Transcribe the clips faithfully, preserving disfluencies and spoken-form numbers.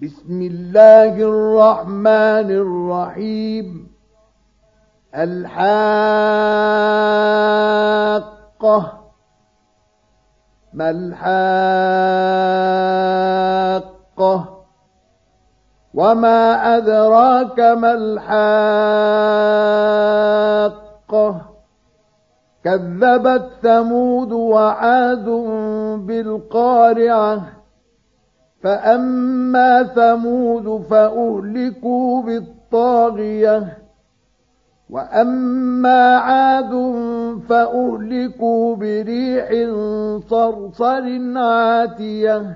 بسم الله الرحمن الرحيم. الحاقة. ما الحاقة؟ وما أدراك ما الحاقة؟ كذبت ثمود وعاد بالقارعة. فأما ثمود فأهلكوا بالطاغية، وأما عاد فأهلكوا بريح صرصر عاتية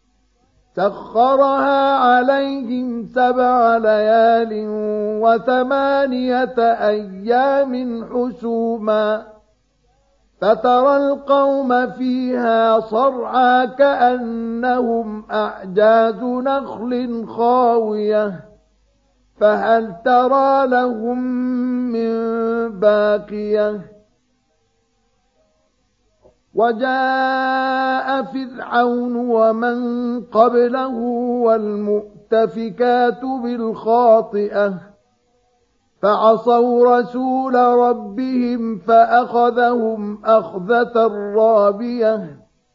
سخرها عليهم سبع ليال وثمانية أيام حسوما، فترى القوم فيها صرعى كأنهم أعجاز نخل خاوية، فهل ترى لهم من باقية؟ وجاء فرعون ومن قبله والمؤتفكات بالخاطئة فعصوا رسول ربهم فأخذهم أخذة رابية.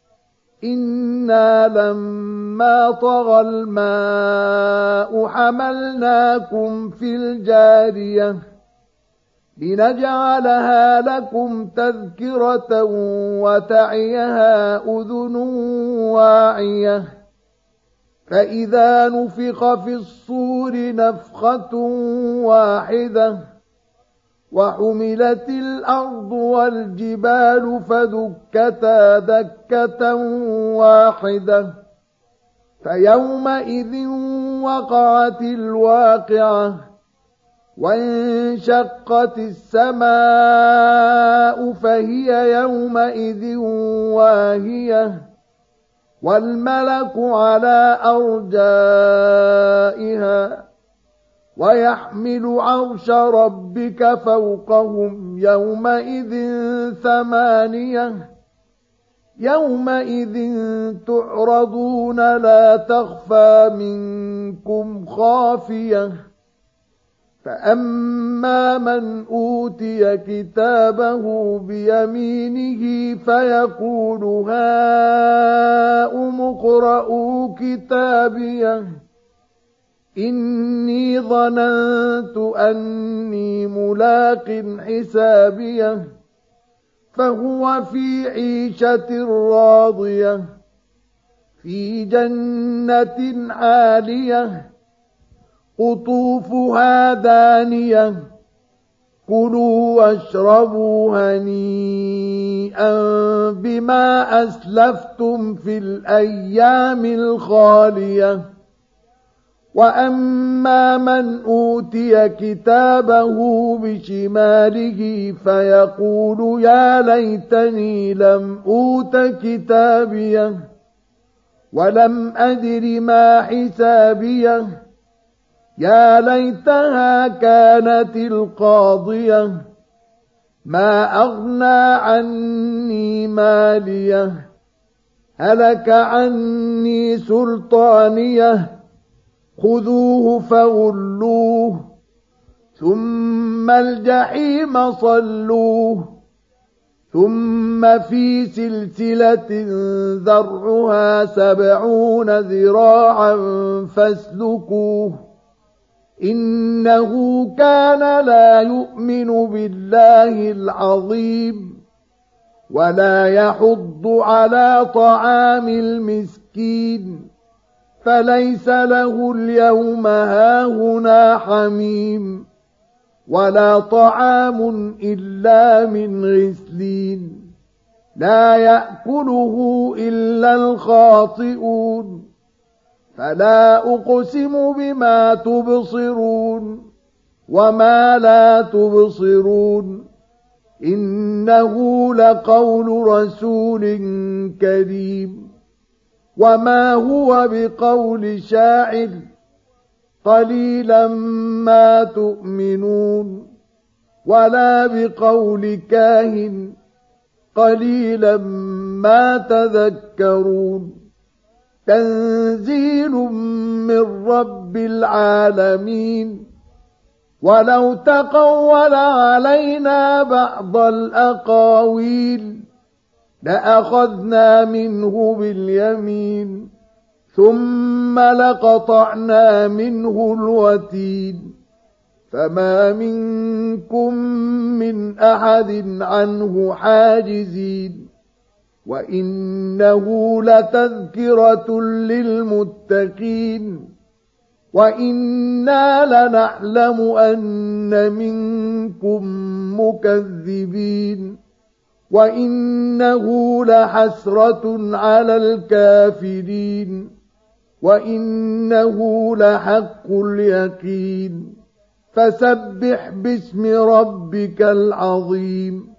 إنا لما طغى الماء حملناكم في الجارية لنجعلها لكم تذكرة وتعيها أذن واعية. فإذا نفخ في الصور نفخة واحدة وحملت الأرض والجبال فدكتا دكة واحدة فيومئذ وقعت الواقعة وانشقت السماء فهي يومئذ واهية والملك على أرجائها ويحمل عرش ربك فوقهم يومئذ ثمانية. يومئذ تعرضون لا تخفى منكم خافية. فأما من أوتي كتابه بيمينه فيقول هاؤم اقرءوا كتابيه إني ظننت أني ملاق حسابيه فهو في عيشة راضية في جنة عالية قطوفها دانية كلوا واشربوا هنيئا بما أسلفتم في الأيام الخالية. وأما من أوتي كتابه بشماله فيقول يا ليتني لم أوت كتابيه ولم أدر ما حسابيه يا ليتها كانت القاضية ما أغنى عني ماليه هلك عني سلطانيه خذوه فغلوه ثم الجحيم صلوه ثم في سلسلة ذرعها سبعون ذراعا فاسلكوه إنه كان لا يؤمن بالله العظيم ولا يحض على طعام المسكين فليس له اليوم هاهنا حميم ولا طعام إلا من غسلين لا يأكله إلا الخاطئون. فلا أقسم بما تبصرون وما لا تبصرون إنه لقول رسول كريم وما هو بقول شاعر قليلا ما تؤمنون ولا بقول كاهن قليلا ما تذكرون تنزيل من رب العالمين ولو تقول علينا بعض الأقاويل لأخذنا منه باليمين ثم لقطعنا منه الوتين فما منكم من أحد عنه حاجزين وإنه لتذكرة للمتقين وإنا لنعلم أن منكم مكذبين وإنه لحسرة على الكافرين وإنه لحق اليقين فسبح باسم ربك العظيم